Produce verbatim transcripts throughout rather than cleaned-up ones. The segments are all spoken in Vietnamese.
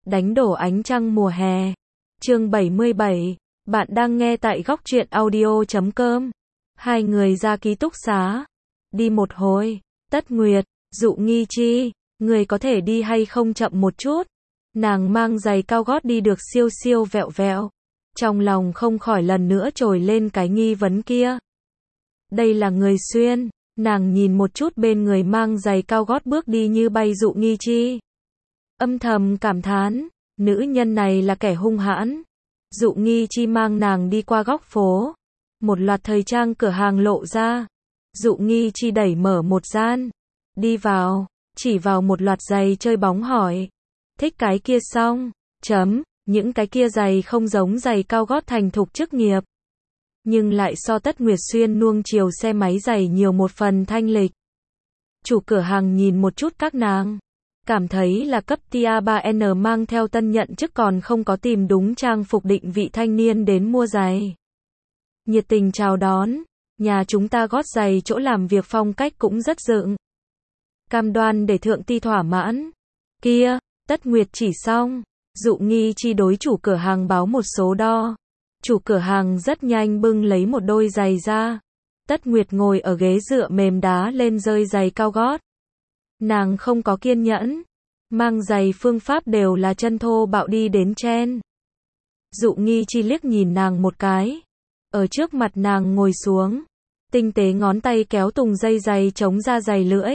Đánh đổ ánh trăng mùa hè. Chương bảy mươi bảy. Bạn đang nghe tại góc truyện audio chấm com. Hai người ra ký túc xá. Đi một hồi. Tất Nguyệt, Dụ Nghi Chi, người có thể đi hay không chậm một chút. Nàng mang giày cao gót đi được siêu siêu vẹo vẹo. Trong lòng không khỏi lần nữa trồi lên cái nghi vấn kia. Đây là người xuyên. Nàng nhìn một chút bên người mang giày cao gót bước đi như bay Dụ Nghi Chi. Âm thầm cảm thán, nữ nhân này là kẻ hung hãn. Dụ Nghi Chi mang nàng đi qua góc phố. Một loạt thời trang cửa hàng lộ ra. Dụ Nghi Chi đẩy mở một gian. Đi vào, chỉ vào một loạt giày chơi bóng hỏi. Thích cái kia xong, chấm, những cái kia giày không giống giày cao gót thành thục chức nghiệp. Nhưng lại so Tất Nguyệt xuyên nuông chiều xe máy giày nhiều một phần thanh lịch. Chủ cửa hàng nhìn một chút các nàng. Cảm thấy là cấp Tia ba N mang theo tân nhận chức còn không có tìm đúng trang phục định vị thanh niên đến mua giày. Nhiệt tình chào đón, nhà chúng ta gót giày chỗ làm việc phong cách cũng rất dựng. Cam đoan để thượng ti thỏa mãn. Kia, Tất Nguyệt chỉ xong, Dụ Nghi Chi đối chủ cửa hàng báo một số đo. Chủ cửa hàng rất nhanh bưng lấy một đôi giày ra. Tất Nguyệt ngồi ở ghế dựa mềm đá lên rơi giày cao gót. Nàng không có kiên nhẫn. Mang giày phương pháp đều là chân thô bạo đi đến chen. Dụ Nghi Chi liếc nhìn nàng một cái. Ở trước mặt nàng ngồi xuống. Tinh tế ngón tay kéo tùng dây giày chống ra giày lưỡi.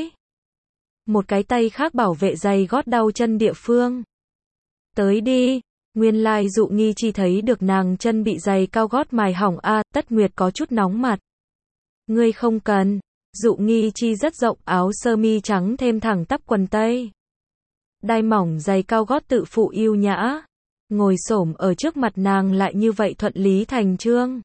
Một cái tay khác bảo vệ giày gót đau chân địa phương. Tới đi. Nguyên lai Dụ Nghi Chi thấy được nàng chân bị giày cao gót mài hỏng a. À, Tất Nguyệt có chút nóng mặt. Ngươi không cần. Dụ Nghi Chi rất rộng áo sơ mi trắng thêm thẳng tắp quần tây. Đai mỏng giày cao gót tự phụ yêu nhã. Ngồi xổm ở trước mặt nàng lại như vậy thuận lý thành chương.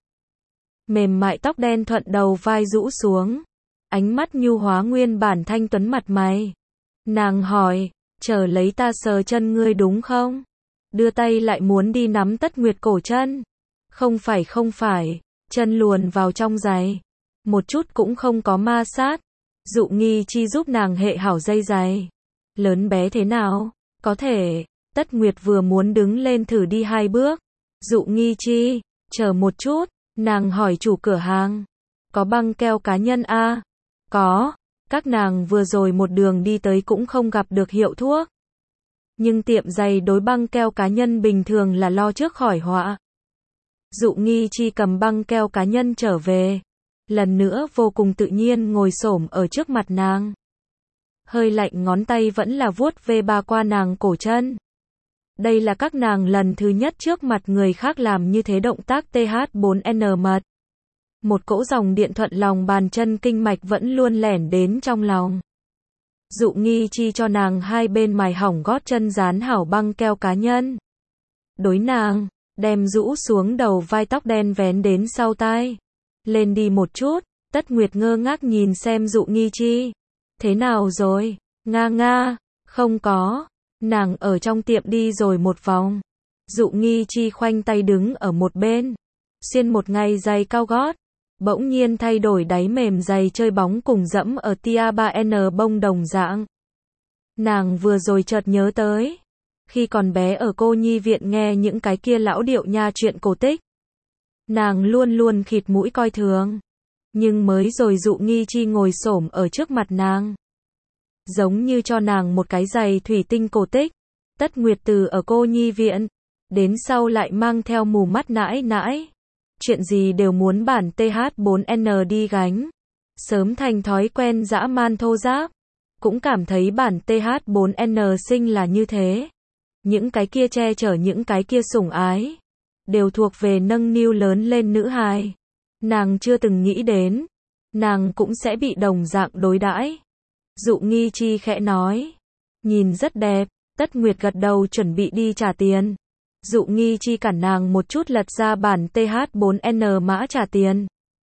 Mềm mại tóc đen thuận đầu vai rũ xuống. Ánh mắt nhu hóa nguyên bản thanh tuấn mặt mày. Nàng hỏi, chờ lấy ta sờ chân ngươi đúng không? Đưa tay lại muốn đi nắm Tất Nguyệt cổ chân. Không phải không phải, chân luồn vào trong giày. Một chút cũng không có ma sát. Dụ Nghi Chi giúp nàng hệ hảo dây giày. Lớn bé thế nào? Có thể. Tất Nguyệt vừa muốn đứng lên thử đi hai bước. Dụ Nghi Chi, chờ một chút. Nàng hỏi chủ cửa hàng. Có băng keo cá nhân a? À? Có. Các nàng vừa rồi một đường đi tới cũng không gặp được hiệu thuốc. Nhưng tiệm giày đối băng keo cá nhân bình thường là lo trước khỏi họa. Dụ Nghi Chi cầm băng keo cá nhân trở về. Lần nữa vô cùng tự nhiên ngồi xổm ở trước mặt nàng. Hơi lạnh ngón tay vẫn là vuốt ve ba qua nàng cổ chân. Đây là các nàng lần thứ nhất trước mặt người khác làm như thế động tác T H bốn N mật. Một cỗ dòng điện thuận lòng bàn chân kinh mạch vẫn luôn lẻn đến trong lòng. Dụ Nghi Chi cho nàng hai bên mài hỏng gót chân dán hảo băng keo cá nhân. Đối nàng, đem rũ xuống đầu vai tóc đen vén đến sau tai. Lên đi một chút. Tất Nguyệt ngơ ngác nhìn xem Dụ Nghi Chi. Thế nào rồi? Nga nga, không có. Nàng ở trong tiệm đi rồi một vòng. Dụ Nghi Chi khoanh tay đứng ở một bên. Xuyên một ngày giày cao gót. Bỗng nhiên thay đổi đáy mềm giày chơi bóng cùng dẫm ở Tia ba N bông đồng dạng. Nàng vừa rồi chợt nhớ tới. Khi còn bé ở cô nhi viện nghe những cái kia lão điệu nha chuyện cổ tích. Nàng luôn luôn khịt mũi coi thường. Nhưng mới rồi Dụ Nghi Chi ngồi xổm ở trước mặt nàng. Giống như cho nàng một cái giày thủy tinh cổ tích. Tất Nguyệt từ ở cô nhi viện. Đến sau lại mang theo mù mắt nãi nãi. Chuyện gì đều muốn bản T H bốn N đi gánh. Sớm thành thói quen dã man thô giáp. Cũng cảm thấy bản T H bốn N sinh là như thế. Những cái kia che chở những cái kia sủng ái. Đều thuộc về nâng niu lớn lên nữ hài. Nàng chưa từng nghĩ đến. Nàng cũng sẽ bị đồng dạng đối đãi. Dụ Nghi Chi khẽ nói. Nhìn rất đẹp. Tất Nguyệt gật đầu chuẩn bị đi trả tiền. Dụ Nghi Chi cản nàng một chút lật ra bản T H bốn N mã trả tiền.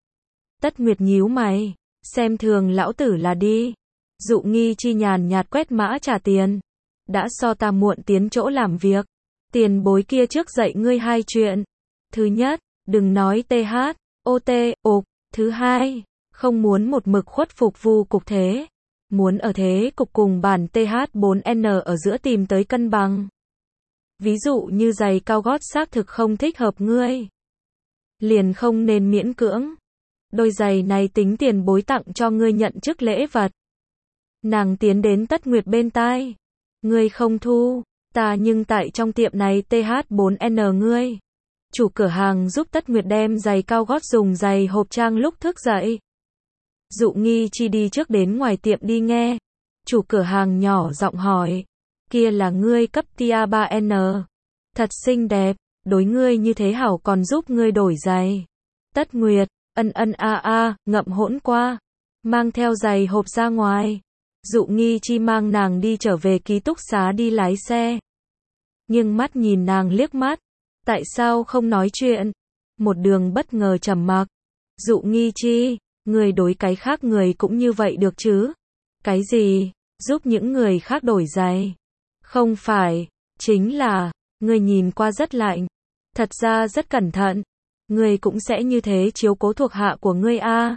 Tất Nguyệt nhíu mày. Xem thường lão tử là đi. Dụ Nghi Chi nhàn nhạt quét mã trả tiền. Đã so ta muộn tiến chỗ làm việc. Tiền bối kia trước dạy ngươi hai chuyện. Thứ nhất, đừng nói T H, O T, ục. Thứ hai, không muốn một mực khuất phục vu cục thế. Muốn ở thế cục cùng bản T H bốn N ở giữa tìm tới cân bằng. Ví dụ như giày cao gót xác thực không thích hợp ngươi, liền không nên miễn cưỡng. Đôi giày này tính tiền bối tặng cho ngươi nhận chức lễ vật. Nàng tiến đến Tất Nguyệt bên tai. Ngươi không thu, ta nhưng tại trong tiệm này T H bốn N ngươi. Chủ cửa hàng giúp Tất Nguyệt đem giày cao gót dùng giày hộp trang lúc thức dậy. Dụ Nghi Chi đi trước đến ngoài tiệm đi nghe. Chủ cửa hàng nhỏ giọng hỏi. Kia là ngươi cấp tia ba N. Thật xinh đẹp, đối ngươi như thế hảo còn giúp ngươi đổi giày. Tất Nguyệt, ân ân a a, ngậm hỗn qua. Mang theo giày hộp ra ngoài. Dụ Nghi Chi mang nàng đi trở về ký túc xá đi lái xe. Nhưng mắt nhìn nàng liếc mắt. Tại sao không nói chuyện? Một đường bất ngờ trầm mặc. Dụ Nghi Chi, người đối cái khác người cũng như vậy được chứ? Cái gì? Giúp những người khác đổi giày? Không phải, chính là, người nhìn qua rất lạnh. Thật ra rất cẩn thận. Người cũng sẽ như thế chiếu cố thuộc hạ của ngươi a. À.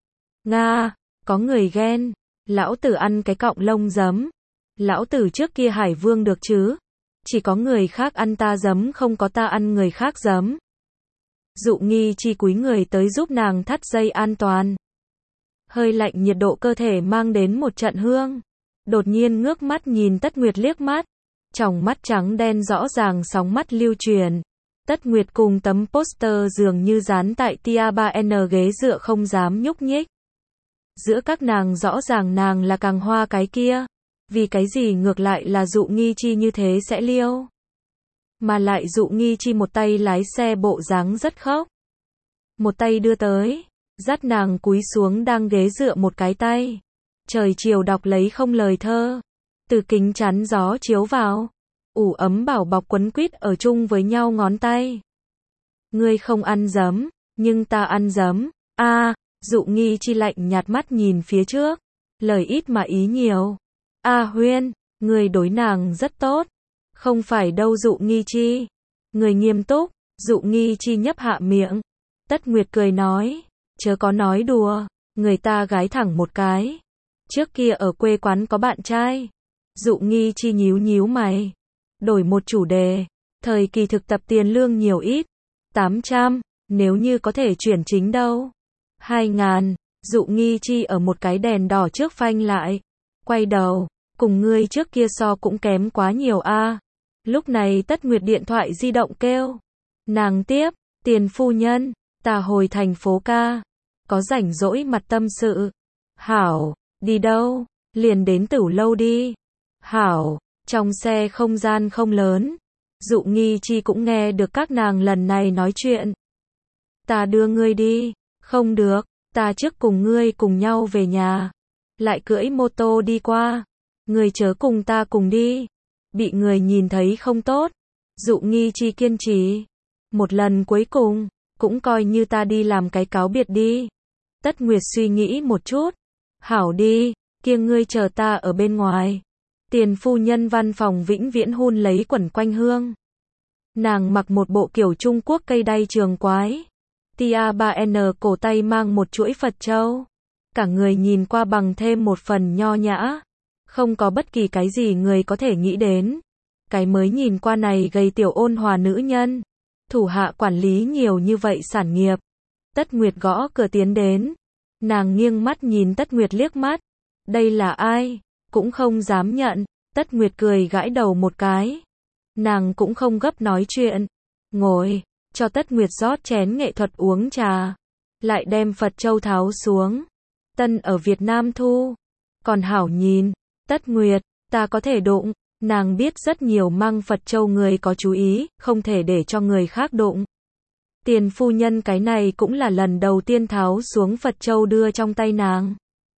Nga, có người ghen. Lão tử ăn cái cọng lông giấm. Lão tử trước kia Hải Vương được chứ? Chỉ có người khác ăn ta giấm không có ta ăn người khác giấm. Dụ Nghi Chi cúi người tới giúp nàng thắt dây an toàn. Hơi lạnh nhiệt độ cơ thể mang đến một trận hương. Đột nhiên ngước mắt nhìn Tất Nguyệt liếc mắt. Tròng mắt trắng đen rõ ràng sóng mắt lưu truyền. Tất Nguyệt cùng tấm poster dường như dán tại tia ba N ghế dựa không dám nhúc nhích. Giữa các nàng rõ ràng nàng là càng hoa cái kia. Vì cái gì ngược lại là Dụ Nghi Chi như thế sẽ liêu. Mà lại Dụ Nghi Chi một tay lái xe bộ dáng rất khóc. Một tay đưa tới. Dắt nàng cúi xuống đang ghế dựa một cái tay. Trời chiều đọc lấy không lời thơ. Từ kính chắn gió chiếu vào. Ủ ấm bảo bọc quấn quýt ở chung với nhau ngón tay. Ngươi không ăn giấm, nhưng ta ăn giấm. A, à, Dụ Nghi Chi lạnh nhạt mắt nhìn phía trước. Lời ít mà ý nhiều. A à, Huyên, người đối nàng rất tốt. Không phải đâu Dụ Nghi Chi. Người nghiêm túc. Dụ Nghi Chi nhấp hạ miệng. Tất Nguyệt cười nói. Chớ có nói đùa. Người ta gái thẳng một cái. Trước kia ở quê quán có bạn trai. Dụ Nghi Chi nhíu nhíu mày. Đổi một chủ đề. Thời kỳ thực tập tiền lương nhiều ít. tám trăm. Nếu như có thể chuyển chính đâu. hai ngàn. Dụ Nghi Chi ở một cái đèn đỏ trước phanh lại. Quay đầu. Cùng ngươi trước kia so cũng kém quá nhiều a. À. Lúc này Tất Nguyệt điện thoại di động kêu. Nàng tiếp. Tiền phu nhân. Ta hồi thành phố ca. Có rảnh rỗi mặt tâm sự. Hảo. Đi đâu? Liền đến Tửu Lâu đi. Hảo. Trong xe không gian không lớn. Dụ Nghi Chi cũng nghe được các nàng lần này nói chuyện. Ta đưa ngươi đi. Không được. Ta trước cùng ngươi cùng nhau về nhà. Lại cưỡi mô tô đi qua. Ngươi chớ cùng ta cùng đi. Bị người nhìn thấy không tốt. Dụ Nghi Chi kiên trì. Một lần cuối cùng. Cũng coi như ta đi làm cái cáo biệt đi. Tất Nguyệt suy nghĩ một chút. Hảo đi. Kia ngươi chờ ta ở bên ngoài. Tiền phu nhân văn phòng vĩnh viễn hun lấy quẩn quanh hương. Nàng mặc một bộ kiểu Trung Quốc cây đay trường quái. Tia ba N cổ tay mang một chuỗi Phật châu. Cả người nhìn qua bằng thêm một phần nho nhã. Không có bất kỳ cái gì người có thể nghĩ đến. Cái mới nhìn qua này gầy tiểu ôn hòa nữ nhân. Thủ hạ quản lý nhiều như vậy sản nghiệp. Tất Nguyệt gõ cửa tiến đến. Nàng nghiêng mắt nhìn Tất Nguyệt liếc mắt. Đây là ai? Cũng không dám nhận. Tất Nguyệt cười gãi đầu một cái. Nàng cũng không gấp nói chuyện. Ngồi. Cho Tất Nguyệt rót chén nghệ thuật uống trà. Lại đem Phật châu tháo xuống. Tân ở Việt Nam thu. Còn hảo nhìn. Tất Nguyệt, ta có thể đụng. Nàng biết rất nhiều mang Phật châu người có chú ý, không thể để cho người khác đụng. Tiền phu nhân cái này cũng là lần đầu tiên tháo xuống Phật châu đưa trong tay nàng.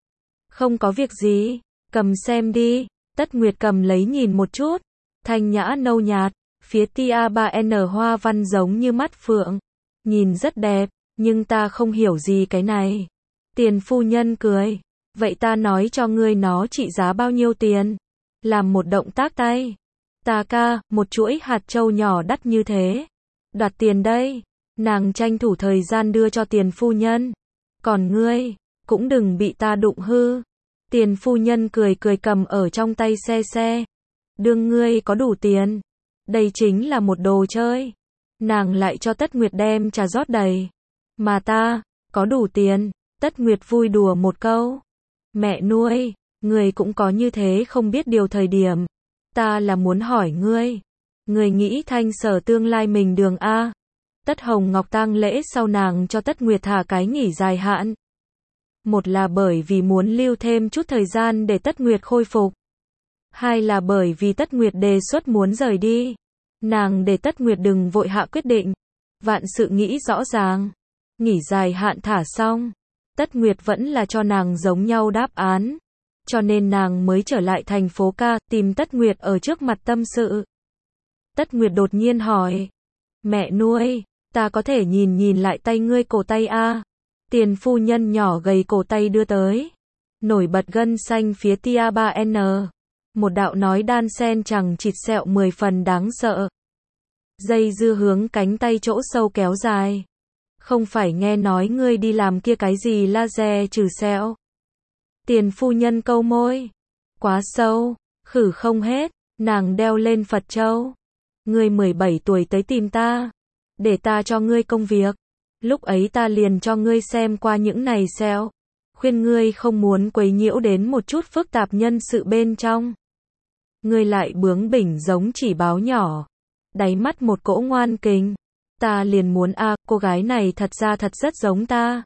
Không có việc gì, cầm xem đi. Tất Nguyệt cầm lấy nhìn một chút. Thanh nhã nâu nhạt, phía tia ba N hoa văn giống như mắt phượng. Nhìn rất đẹp, nhưng ta không hiểu gì cái này. Tiền phu nhân cười. Vậy ta nói cho ngươi nó trị giá bao nhiêu tiền? Làm một động tác tay. Ta ca, một chuỗi hạt châu nhỏ đắt như thế. Đoạt tiền đây. Nàng tranh thủ thời gian đưa cho tiền phu nhân. Còn ngươi, cũng đừng bị ta đụng hư. Tiền phu nhân cười cười cầm ở trong tay xe xe. Đương ngươi có đủ tiền. Đây chính là một đồ chơi. Nàng lại cho Tất Nguyệt đem trà rót đầy. Mà ta, có đủ tiền. Tất Nguyệt vui đùa một câu. Mẹ nuôi, người cũng có như thế không biết điều thời điểm. Ta là muốn hỏi ngươi. Ngươi nghĩ Thanh Sở tương lai mình đường A. Tất Hồng Ngọc tang lễ sau nàng cho Tất Nguyệt thả cái nghỉ dài hạn. Một là bởi vì muốn lưu thêm chút thời gian để Tất Nguyệt khôi phục. Hai là bởi vì Tất Nguyệt đề xuất muốn rời đi. Nàng để Tất Nguyệt đừng vội hạ quyết định. Vạn sự nghĩ rõ ràng. Nghỉ dài hạn thả xong. Tất Nguyệt vẫn là cho nàng giống nhau đáp án. Cho nên nàng mới trở lại thành phố ca, tìm Tất Nguyệt ở trước mặt tâm sự. Tất Nguyệt đột nhiên hỏi. Mẹ nuôi, ta có thể nhìn nhìn lại tay ngươi cổ tay a? Tiền phu nhân nhỏ gầy cổ tay đưa tới. Nổi bật gân xanh phía tia ba N. Một đạo nói đan sen chẳng chịt sẹo mười phần đáng sợ. Dây dưa hướng cánh tay chỗ sâu kéo dài. Không phải nghe nói ngươi đi làm kia cái gì laser trừ sẹo. Tiền phu nhân câu môi. Quá sâu, khử không hết, nàng đeo lên Phật châu. Ngươi mười bảy tuổi tới tìm ta. Để ta cho ngươi công việc. Lúc ấy ta liền cho ngươi xem qua những này sẹo. Khuyên ngươi không muốn quấy nhiễu đến một chút phức tạp nhân sự bên trong. Ngươi lại bướng bỉnh giống chỉ báo nhỏ. Đáy mắt một cỗ ngoan kình. Ta liền muốn a, à, cô gái này thật ra thật rất giống ta.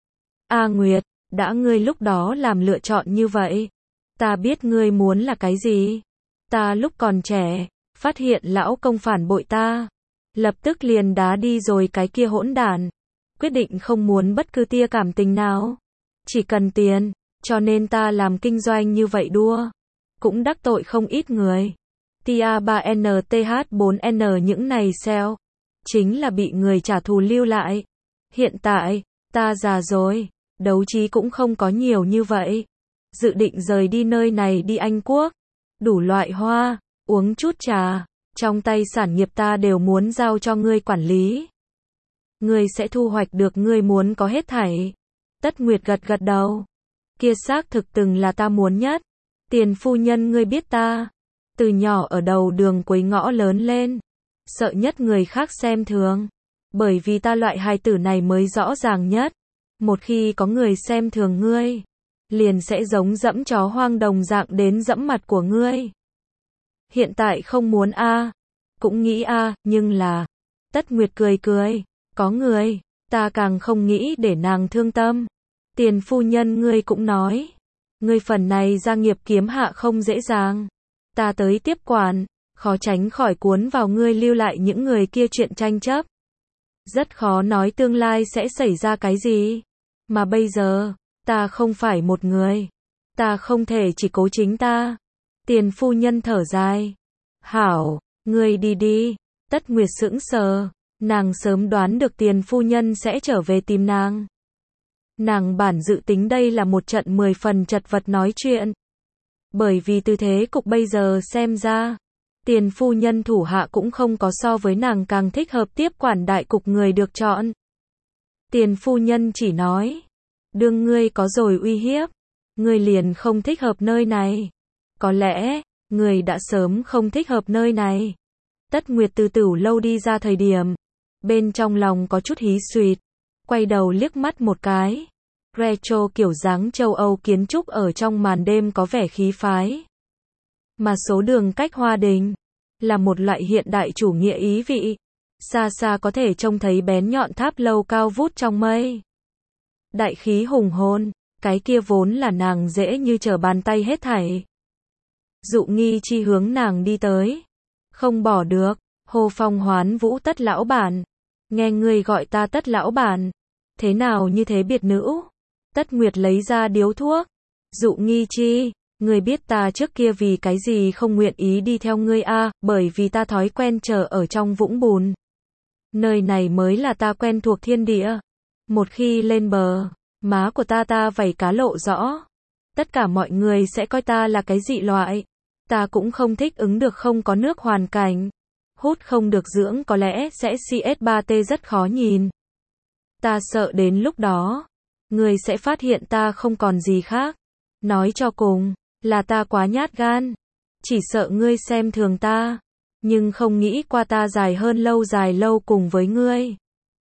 A à, Nguyệt, đã ngươi lúc đó làm lựa chọn như vậy. Ta biết ngươi muốn là cái gì. Ta lúc còn trẻ, phát hiện lão công phản bội ta. Lập tức liền đá đi rồi cái kia hỗn đản. Quyết định không muốn bất cứ tia cảm tình nào. Chỉ cần tiền, cho nên ta làm kinh doanh như vậy đua. Cũng đắc tội không ít người. Tia ba N T H bốn N những này sẹo. Chính là bị người trả thù lưu lại. Hiện tại, ta già rồi, đấu trí cũng không có nhiều như vậy. Dự định rời đi nơi này đi Anh Quốc. Đủ loại hoa, uống chút trà. Trong tay sản nghiệp ta đều muốn giao cho ngươi quản lý. Ngươi sẽ thu hoạch được ngươi muốn có hết thảy. Tất Nguyệt gật gật đầu. Kia xác thực từng là ta muốn nhất. Tiền phu nhân ngươi biết ta. Từ nhỏ ở đầu đường cuối ngõ lớn lên. Sợ nhất người khác xem thường. Bởi vì ta loại hài tử này mới rõ ràng nhất. Một khi có người xem thường ngươi, liền sẽ giống dẫm chó hoang đồng dạng đến dẫm mặt của ngươi. Hiện tại không muốn a, à. Cũng nghĩ a, à, nhưng là. Tất Nguyệt cười cười. Có người, ta càng không nghĩ để nàng thương tâm. Tiền phu nhân ngươi cũng nói. Ngươi phần này gia nghiệp kiếm hạ không dễ dàng. Ta tới tiếp quản. Khó tránh khỏi cuốn vào ngươi lưu lại những người kia chuyện tranh chấp. Rất khó nói tương lai sẽ xảy ra cái gì. Mà bây giờ, ta không phải một người. Ta không thể chỉ cố chính ta. Tiền phu nhân thở dài. Hảo, ngươi đi đi. Tất Nguyệt sững sờ. Nàng sớm đoán được tiền phu nhân sẽ trở về tìm nàng. Nàng bản dự tính đây là một trận mười phần chật vật nói chuyện. Bởi vì tư thế cục bây giờ xem ra. Tiền phu nhân thủ hạ cũng không có so với nàng càng thích hợp tiếp quản đại cục người được chọn. Tiền phu nhân chỉ nói. Đương ngươi có rồi uy hiếp. Ngươi liền không thích hợp nơi này. Có lẽ, ngươi đã sớm không thích hợp nơi này. Tất Nguyệt từ Tửu Lâu đi ra thời điểm. Bên trong lòng có chút hí xuyệt. Quay đầu liếc mắt một cái. Retro kiểu dáng châu Âu kiến trúc ở trong màn đêm có vẻ khí phái. Mà số đường cách Hoa Đình là một loại hiện đại chủ nghĩa ý vị. Xa xa có thể trông thấy bén nhọn tháp lâu cao vút trong mây. Đại khí hùng hồn, cái kia vốn là nàng dễ như trở bàn tay hết thảy. Dụ Nghi Chi hướng nàng đi tới. Không bỏ được, hô phong hoán vũ Tất lão bản. Nghe ngươi gọi ta Tất lão bản. Thế nào như thế biệt nữ? Tất Nguyệt lấy ra điếu thuốc. Dụ Nghi Chi, ngươi biết ta trước kia vì cái gì không nguyện ý đi theo ngươi a, à, bởi vì ta thói quen chờ ở trong vũng bùn. Nơi này mới là ta quen thuộc thiên địa. Một khi lên bờ, má của ta ta vảy cá lộ rõ. Tất cả mọi người sẽ coi ta là cái dị loại. Ta cũng không thích ứng được không có nước hoàn cảnh. Hút không được dưỡng có lẽ sẽ C S ba T rất khó nhìn. Ta sợ đến lúc đó, người sẽ phát hiện ta không còn gì khác. Nói cho cùng, là ta quá nhát gan. Chỉ sợ ngươi xem thường ta. nhưng không nghĩ qua ta dài hơn lâu dài lâu cùng với ngươi.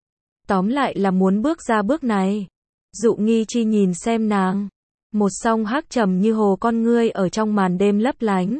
Tóm lại là muốn bước ra bước này. Dụ Nghi Chi nhìn xem nàng. Một song hắc trầm như hồ con ngươi ở trong màn đêm lấp lánh.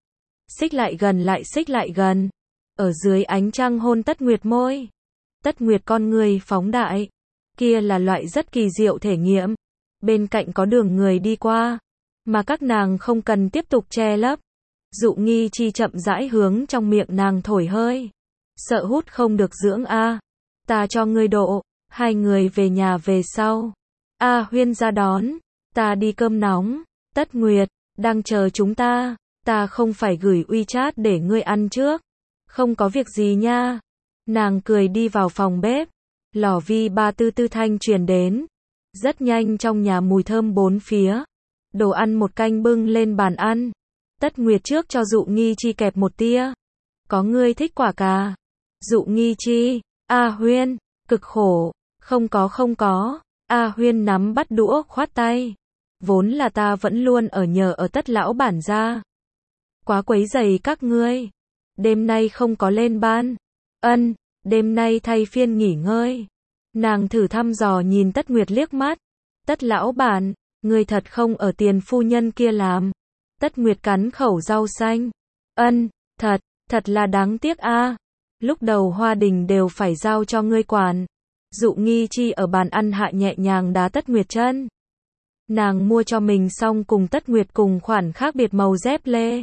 Xích lại gần lại xích lại gần. Ở dưới ánh trăng hôn Tất Nguyệt môi. Tất Nguyệt con ngươi phóng đại. Kia là loại rất kỳ diệu thể nghiệm. Bên cạnh có đường người đi qua. Mà các nàng không cần tiếp tục che lấp. Dụ Nghi Chi chậm rãi hướng trong miệng nàng thổi hơi. Sợ hút không được dưỡng a. Ta cho ngươi độ. Hai người về nhà về sau. A Huyên ra đón. Ta đi cơm nóng. Tất Nguyệt, đang chờ chúng ta. Ta không phải gửi WeChat để ngươi ăn trước. Không có việc gì nha. Nàng cười đi vào phòng bếp. Lò vi ba tư tư thanh truyền đến. Rất nhanh trong nhà mùi thơm bốn phía. Đồ ăn một canh bưng lên bàn ăn. Tất Nguyệt trước cho Dụ Nghi Chi kẹp một tia. Có ngươi thích quả cà. Dụ Nghi Chi, A Huyên, cực khổ. Không có không có. A Huyên nắm bắt đũa khoát tay. Vốn là ta vẫn luôn ở nhờ ở Tất lão bản gia. Quá quấy rầy các ngươi. Đêm nay không có lên ban. Ân, đêm nay thay phiên nghỉ ngơi. Nàng thử thăm dò nhìn Tất Nguyệt liếc mắt. Tất lão bản, ngươi thật không ở tiền phu nhân kia làm. Tất Nguyệt cắn khẩu rau xanh. Ân, thật, thật là đáng tiếc a. Lúc đầu Hoa Đình đều phải giao cho ngươi quản. Dụ Nghi Chi ở bàn ăn hạ nhẹ nhàng đá Tất Nguyệt chân. Nàng mua cho mình xong cùng Tất Nguyệt cùng khoản khác biệt màu dép lê.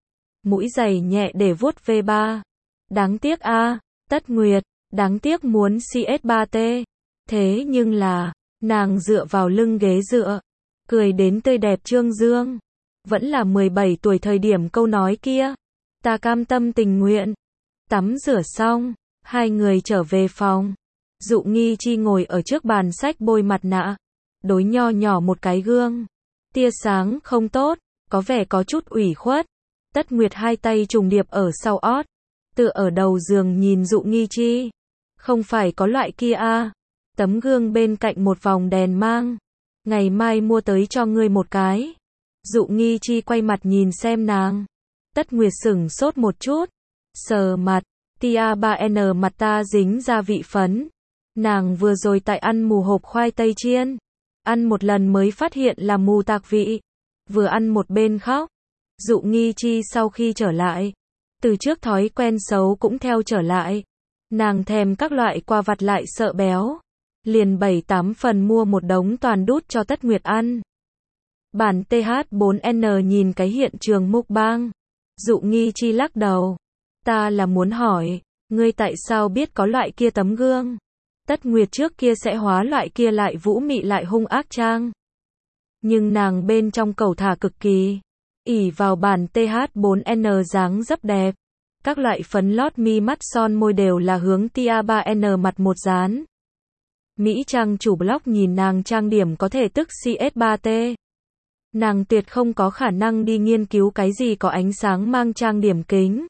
Mũi giày nhẹ để vuốt vê ba. Đáng tiếc a, Tất Nguyệt, đáng tiếc muốn xê ét ba tê. Thế nhưng là, nàng dựa vào lưng ghế dựa, cười đến tươi đẹp trương dương. Vẫn là mười bảy tuổi thời điểm câu nói kia. Ta cam tâm tình nguyện. Tắm rửa xong, hai người trở về phòng. Dụ Nghi Chi ngồi ở trước bàn sách bôi mặt nạ. Đối nho nhỏ một cái gương. Tia sáng không tốt, có vẻ có chút ủy khuất. Tất Nguyệt hai tay trùng điệp ở sau ót. Tựa ở đầu giường nhìn Dụ Nghi Chi. Không phải có loại kia a. Tấm gương bên cạnh một vòng đèn mang. Ngày mai mua tới cho ngươi một cái. Dụ Nghi Chi quay mặt nhìn xem nàng. Tất Nguyệt sửng sốt một chút. Sờ mặt. Tia ba en mặt ta dính gia vị phấn. Nàng vừa rồi tại ăn mù hộp khoai tây chiên. Ăn một lần mới phát hiện là mù tạc vị. Vừa ăn một bên khóc. Dụ Nghi Chi sau khi trở lại. Từ trước thói quen xấu cũng theo trở lại. Nàng thèm các loại quà vặt lại sợ béo. Liền bảy tám phần mua một đống toàn đút cho Tất Nguyệt ăn. Bản tê hát bốn en nhìn cái hiện trường mukbang. Dụ Nghi Chi lắc đầu. Ta là muốn hỏi, ngươi tại sao biết có loại kia tấm gương? Tất Nguyệt trước kia sẽ hóa loại kia lại vũ mị lại hung ác trang. Nhưng nàng bên trong cầu thả cực kỳ. ỷ vào bản tê hát bốn en dáng dấp đẹp. Các loại phấn lót mi mắt son môi đều là hướng tia ba en mặt một dán. Mỹ trang chủ blog nhìn nàng trang điểm có thể tức xê ét ba tê. Nàng tuyệt không có khả năng đi nghiên cứu cái gì có ánh sáng mang trang điểm kính.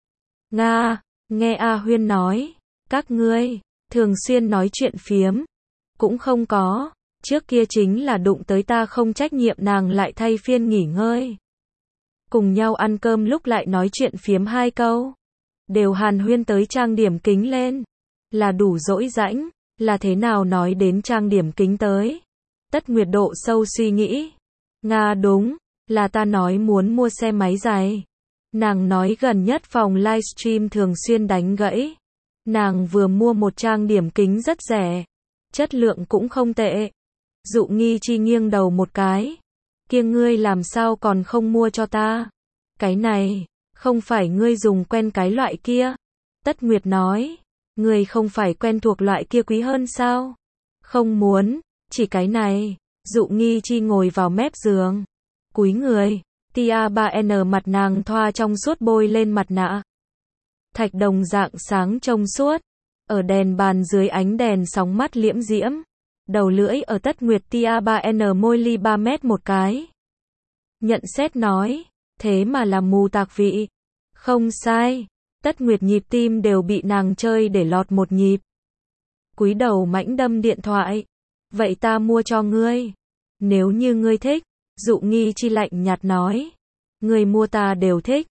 Nga, nghe A Huyên nói, các ngươi, thường xuyên nói chuyện phiếm. Cũng không có, trước kia chính là đụng tới ta không trách nhiệm nàng lại thay phiên nghỉ ngơi. Cùng nhau ăn cơm lúc lại nói chuyện phiếm hai câu. Đều hàn huyên tới trang điểm kính lên. Là đủ dỗi rãnh, là thế nào nói đến trang điểm kính tới. Tất Nguyệt độ sâu suy nghĩ. Nga đúng, là ta nói muốn mua xe máy giày. Nàng nói gần nhất phòng livestream thường xuyên đánh gãy. Nàng vừa mua một trang điểm kính rất rẻ. Chất lượng cũng không tệ. Dụ Nghi Chi nghiêng đầu một cái. Kia ngươi làm sao còn không mua cho ta? Cái này, không phải ngươi dùng quen cái loại kia. Tất Nguyệt nói. Ngươi không phải quen thuộc loại kia quý hơn sao? Không muốn, chỉ cái này. Dụ Nghi Chi ngồi vào mép giường. Cúi người. Tia ba en mặt nàng thoa trong suốt bôi lên mặt nạ. Thạch đồng dạng sáng trong suốt. Ở đèn bàn dưới ánh đèn sóng mắt liễm diễm. Đầu lưỡi ở Tất Nguyệt tia ba en môi ly ba mét một cái. Nhận xét nói. Thế mà là mù tạc vị. Không sai. Tất Nguyệt nhịp tim đều bị nàng chơi để lọt một nhịp. Cúi đầu mãnh đâm điện thoại. Vậy ta mua cho ngươi. Nếu như ngươi thích. Dụ Nghi Chi lạnh nhạt nói. Ngươi mua ta đều thích.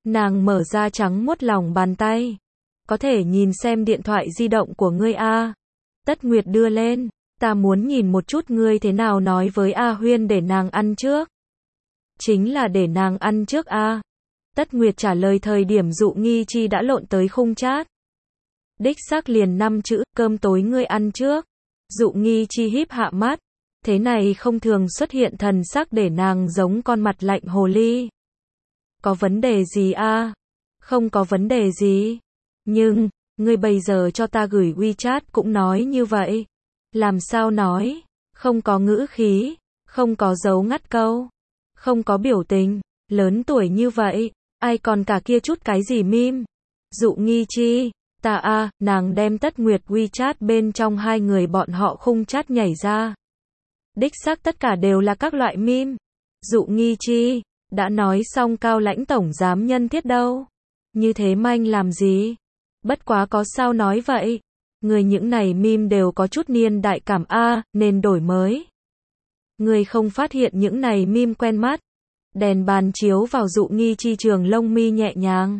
Nàng mở ra trắng muốt lòng bàn tay. Có thể nhìn xem điện thoại di động của ngươi a. Tất Nguyệt đưa lên. Ta muốn nhìn một chút ngươi thế nào nói với A Huyên để nàng ăn trước. Chính là để nàng ăn trước a. Tất Nguyệt trả lời thời điểm Dụ Nghi Chi đã lộn tới khung chat. Đích xác liền năm chữ, cơm tối ngươi ăn trước. Dụ Nghi Chi híp hạ mắt. Thế này không thường xuất hiện thần sắc để nàng giống con mặt lạnh hồ ly. Có vấn đề gì a? Không có vấn đề gì. Nhưng, ngươi bây giờ cho ta gửi WeChat cũng nói như vậy. Làm sao nói? Không có ngữ khí, không có dấu ngắt câu, không có biểu tình. Lớn tuổi như vậy, ai còn cả kia chút cái gì meme. Dụ Nghi Chi, ta a, nàng đem Tất Nguyệt WeChat bên trong hai người bọn họ khung chat nhảy ra. Đích xác tất cả đều là các loại meme. Dụ Nghi Chi, đã nói xong Cao Lãnh tổng giám nhân thiết đâu. Như thế manh làm gì? Bất quá có sao nói vậy? Người những này meme đều có chút niên đại cảm a, nên đổi mới. Người không phát hiện những này meme quen mắt. Đèn bàn chiếu vào Dụ Nghi Chi trường lông mi nhẹ nhàng.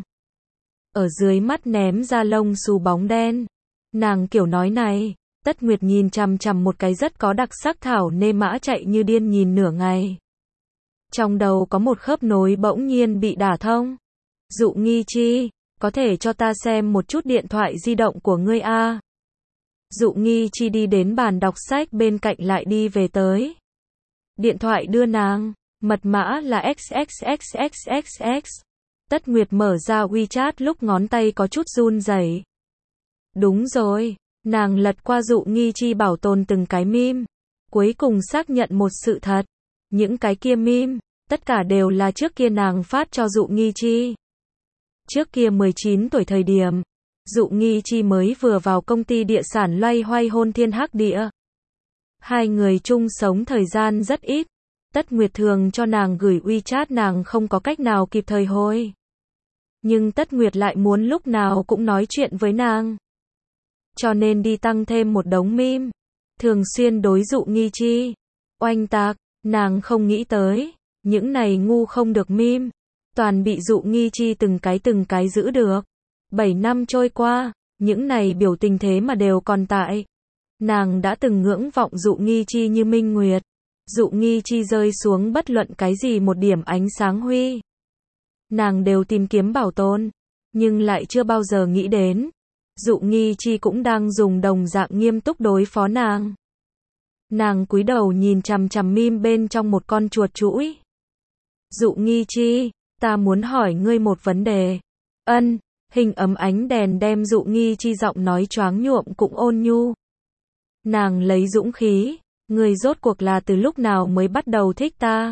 Ở dưới mắt ném ra lông xù bóng đen. Nàng kiểu nói này, Tất Nguyệt nhìn chằm chằm một cái rất có đặc sắc thảo nê mã chạy như điên nhìn nửa ngày. Trong đầu có một khớp nối bỗng nhiên bị đả thông. Dụ Nghi Chi, có thể cho ta xem một chút điện thoại di động của ngươi a? Dụ Nghi Chi đi đến bàn đọc sách bên cạnh lại đi về tới. Điện thoại đưa nàng, mật mã là x x x x x x. Tất Nguyệt mở ra WeChat lúc ngón tay có chút run rẩy. Đúng rồi, nàng lật qua Dụ Nghi Chi bảo tồn từng cái meme. Cuối cùng xác nhận một sự thật. Những cái kia meme, tất cả đều là trước kia nàng phát cho Dụ Nghi Chi. Trước kia mười chín tuổi thời điểm, Dụ Nghi Chi mới vừa vào công ty địa sản loay hoay hôn thiên hắc địa. Hai người chung sống thời gian rất ít. Tất Nguyệt thường cho nàng gửi WeChat nàng không có cách nào kịp thời hồi. Nhưng Tất Nguyệt lại muốn lúc nào cũng nói chuyện với nàng. Cho nên đi tăng thêm một đống meme. Thường xuyên đối Dụ Nghi Chi. Oanh tạc, nàng không nghĩ tới. Những này ngu không được meme. Toàn bị Dụ Nghi Chi từng cái từng cái giữ được. Bảy năm trôi qua, những này biểu tình thế mà đều còn tại. Nàng đã từng ngưỡng vọng Dụ Nghi Chi như minh nguyệt. Dụ Nghi Chi rơi xuống bất luận cái gì một điểm ánh sáng huy. Nàng đều tìm kiếm bảo tồn, nhưng lại chưa bao giờ nghĩ đến. Dụ Nghi Chi cũng đang dùng đồng dạng nghiêm túc đối phó nàng. Nàng cúi đầu nhìn chằm chằm meme bên trong một con chuột chuỗi. Dụ Nghi Chi, ta muốn hỏi ngươi một vấn đề. Ân, hình ấm ánh đèn đem Dụ Nghi Chi giọng nói choáng nhuộm cũng ôn nhu. Nàng lấy dũng khí, ngươi rốt cuộc là từ lúc nào mới bắt đầu thích ta?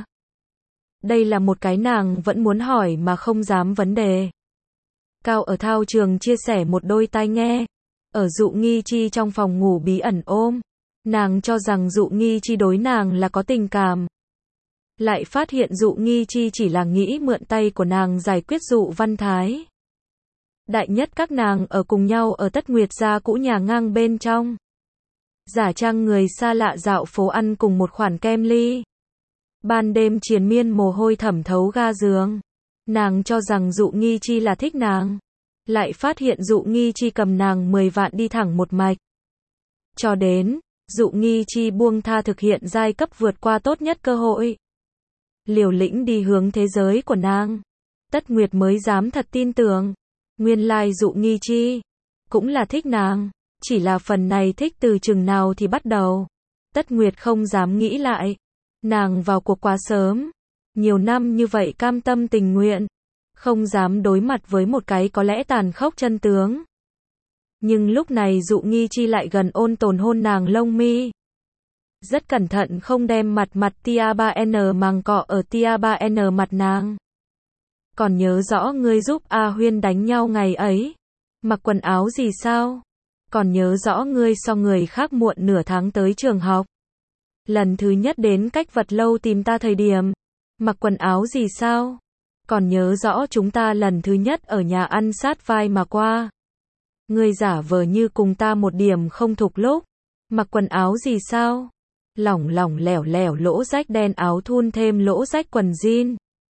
Đây là một cái nàng vẫn muốn hỏi mà không dám vấn đề. Cao ở thao trường chia sẻ một đôi tai nghe. Ở Dụ Nghi Chi trong phòng ngủ bí ẩn ôm. Nàng cho rằng Dụ Nghi Chi đối nàng là có tình cảm. Lại phát hiện Dụ Nghi Chi chỉ là nghĩ mượn tay của nàng giải quyết Dụ Văn Thái. Đại nhất các nàng ở cùng nhau ở Tất Nguyệt gia cũ nhà ngang bên trong. Giả trang người xa lạ dạo phố ăn cùng một khoản kem ly. Ban đêm triền miên mồ hôi thẩm thấu ga giường. Nàng cho rằng Dụ Nghi Chi là thích nàng. Lại phát hiện Dụ Nghi Chi cầm nàng mười vạn đi thẳng một mạch. Cho đến, Dụ Nghi Chi buông tha thực hiện giai cấp vượt qua tốt nhất cơ hội. Liều lĩnh đi hướng thế giới của nàng. Tất Nguyệt mới dám thật tin tưởng. Nguyên lai Dụ Nghi Chi cũng là thích nàng. Chỉ là phần này thích từ chừng nào thì bắt đầu. Tất Nguyệt không dám nghĩ lại. Nàng vào cuộc quá sớm. Nhiều năm như vậy cam tâm tình nguyện. Không dám đối mặt với một cái có lẽ tàn khốc chân tướng. Nhưng lúc này Dụ Nghi Chi lại gần ôn tồn hôn nàng lông mi. Rất cẩn thận không đem mặt mặt tia ba N màng cọ ở tia ba N mặt nàng. Còn nhớ rõ ngươi giúp A Huyên đánh nhau ngày ấy. Mặc quần áo gì sao? Còn nhớ rõ ngươi so người khác muộn nửa tháng tới trường học. Lần thứ nhất đến cách vật lâu tìm ta thời điểm. Mặc quần áo gì sao? Còn nhớ rõ chúng ta lần thứ nhất ở nhà ăn sát vai mà qua. Ngươi giả vờ như cùng ta một điểm không thục lúc. Mặc quần áo gì sao? Lỏng lỏng lẻo lẻo lỗ rách đen áo thun thêm lỗ rách quần jean.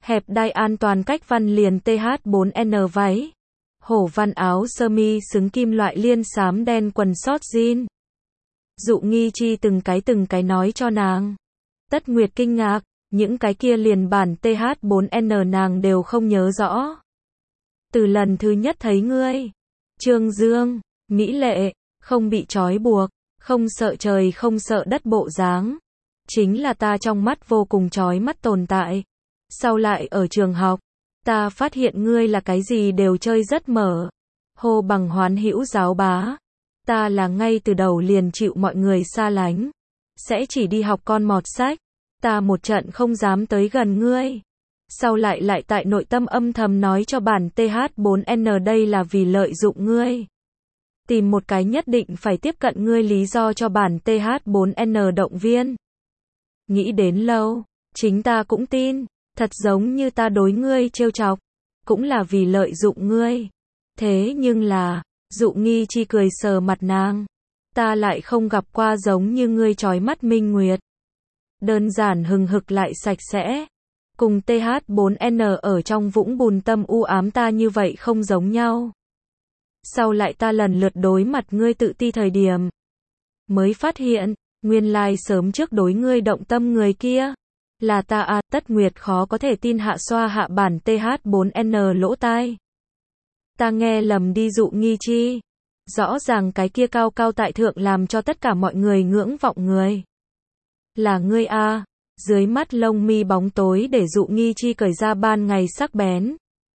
hẹp đai an toàn cách văn liền T H bốn N váy. Hổ văn áo sơ mi xứng kim loại liên xám đen quần short jean. Dụ Nghi Chi từng cái từng cái nói cho nàng. Tất Nguyệt kinh ngạc, những cái kia liền bản T H bốn N nàng đều không nhớ rõ. Từ lần thứ nhất thấy ngươi, Trương Dương, mỹ lệ, không bị trói buộc, không sợ trời không sợ đất bộ dáng, chính là ta trong mắt vô cùng chói mắt tồn tại. Sau lại ở trường học, ta phát hiện ngươi là cái gì đều chơi rất mở. Hô bằng hoán hữu giáo bá. Ta là ngay từ đầu liền chịu mọi người xa lánh. Sẽ chỉ đi học con mọt sách. Ta một trận không dám tới gần ngươi. Sau lại lại tại nội tâm âm thầm nói cho bản T H bốn N đây là vì lợi dụng ngươi. Tìm một cái nhất định phải tiếp cận ngươi lý do cho bản T H bốn N động viên. Nghĩ đến lâu, chính ta cũng tin, thật giống như ta đối ngươi trêu chọc, cũng là vì lợi dụng ngươi. Thế nhưng là, Dụ Nghi Chi cười sờ mặt nàng, ta lại không gặp qua giống như ngươi chói mắt minh nguyệt. Đơn giản hừng hực lại sạch sẽ. Cùng T H bốn N ở trong vũng bùn tâm u ám ta như vậy không giống nhau. Sau lại ta lần lượt đối mặt ngươi tự ti thời điểm, mới phát hiện, nguyên lai sớm trước đối ngươi động tâm người kia, là ta à. Tất Nguyệt khó có thể tin hạ xoa hạ bản T H bốn N lỗ tai. Ta nghe lầm đi Dụ Nghi Chi. Rõ ràng cái kia cao cao tại thượng làm cho tất cả mọi người ngưỡng vọng người. Là ngươi a. Dưới mắt lông mi bóng tối để Dụ Nghi Chi cởi ra ban ngày sắc bén.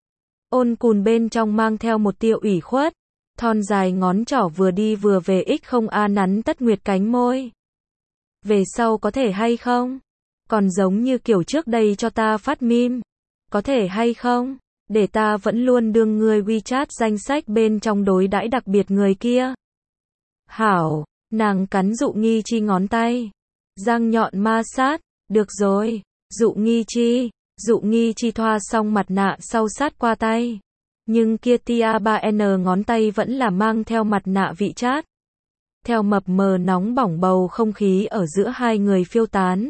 Ôn cùn bên trong mang theo một tia ủy khuất. Thon dài ngón trỏ vừa đi vừa về ích không a nắn Tất Nguyệt cánh môi. Về sau có thể hay không? Còn giống như kiểu trước đây cho ta phát meme. Có thể hay không? Để ta vẫn luôn đương ngươi WeChat danh sách bên trong đối đãi đặc biệt người kia. Hảo, nàng cắn Dụ Nghi Chi ngón tay. Răng nhọn ma sát. Được rồi, Dụ Nghi Chi. Dụ Nghi Chi thoa xong mặt nạ sau sát qua tay. Nhưng kia tia ba N ngón tay vẫn là mang theo mặt nạ vị chát. Theo mập mờ nóng bỏng bầu không khí ở giữa hai người phiêu tán.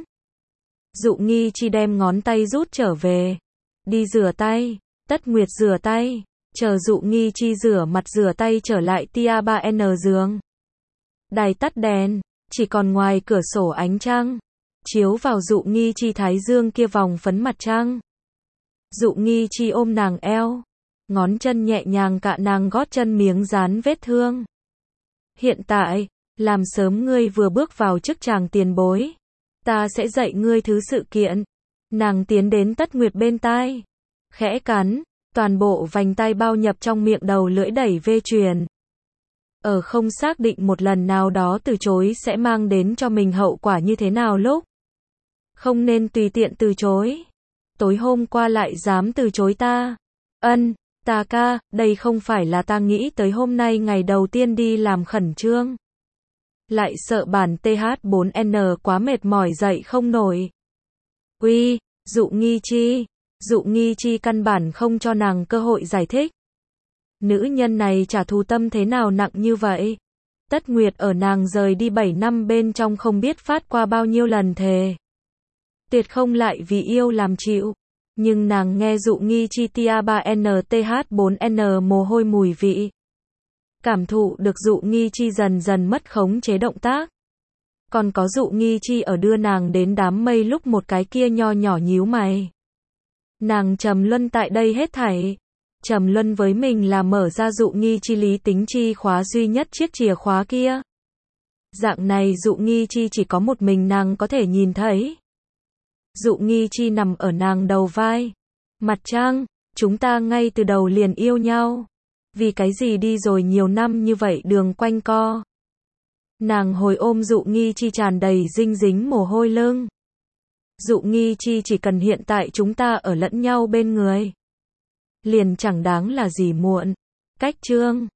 Dụ Nghi Chi đem ngón tay rút trở về. Đi rửa tay. Tất Nguyệt rửa tay. Chờ Dụ Nghi Chi rửa mặt rửa tay trở lại tia ba N giường. Đài tắt đèn. Chỉ còn ngoài cửa sổ ánh trăng. Chiếu vào Dụ Nghi Chi thái dương kia vòng phấn mặt trăng. Dụ Nghi Chi ôm nàng eo. Ngón chân nhẹ nhàng cạ nàng gót chân miếng dán vết thương. Hiện tại, làm sớm ngươi vừa bước vào chức chàng tiền bối. Ta sẽ dạy ngươi thứ sự kiện. Nàng tiến đến Tất Nguyệt bên tai. Khẽ cắn, toàn bộ vành tai bao nhập trong miệng đầu lưỡi đẩy vê truyền. Ở không xác định một lần nào đó từ chối sẽ mang đến cho mình hậu quả như thế nào lúc. Không nên tùy tiện từ chối. Tối hôm qua lại dám từ chối ta. Ân, ta ca, đây không phải là ta nghĩ tới hôm nay ngày đầu tiên đi làm khẩn trương. Lại sợ bản T H bốn N quá mệt mỏi dậy không nổi. Uy, Dụ Nghi Chi. Dụ Nghi Chi căn bản không cho nàng cơ hội giải thích. Nữ nhân này trả thù tâm thế nào nặng như vậy? Tất Nguyệt ở nàng rời đi bảy năm bên trong không biết phát qua bao nhiêu lần thề. Tuyệt không lại vì yêu làm chịu. Nhưng nàng nghe Dụ Nghi Chi tia ba N T H bốn N mồ hôi mùi vị. Cảm thụ được Dụ Nghi Chi dần dần mất khống chế động tác. Còn có Dụ Nghi Chi ở đưa nàng đến đám mây lúc một cái kia nho nhỏ nhíu mày. Nàng trầm luân tại đây hết thảy. Trầm luân với mình là mở ra Dụ Nghi Chi lý tính chi khóa duy nhất chiếc chìa khóa kia. Dạng này Dụ Nghi Chi chỉ có một mình nàng có thể nhìn thấy. Dụ Nghi Chi nằm ở nàng đầu vai. Mặt trăng, chúng ta ngay từ đầu liền yêu nhau. Vì cái gì đi rồi nhiều năm như vậy đường quanh co. Nàng hồi ôm Dụ Nghi Chi tràn đầy dinh dính mồ hôi lưng. Dụ Nghi Chi chỉ cần hiện tại chúng ta ở lẫn nhau bên người. Liền chẳng đáng là gì muộn. Cách chương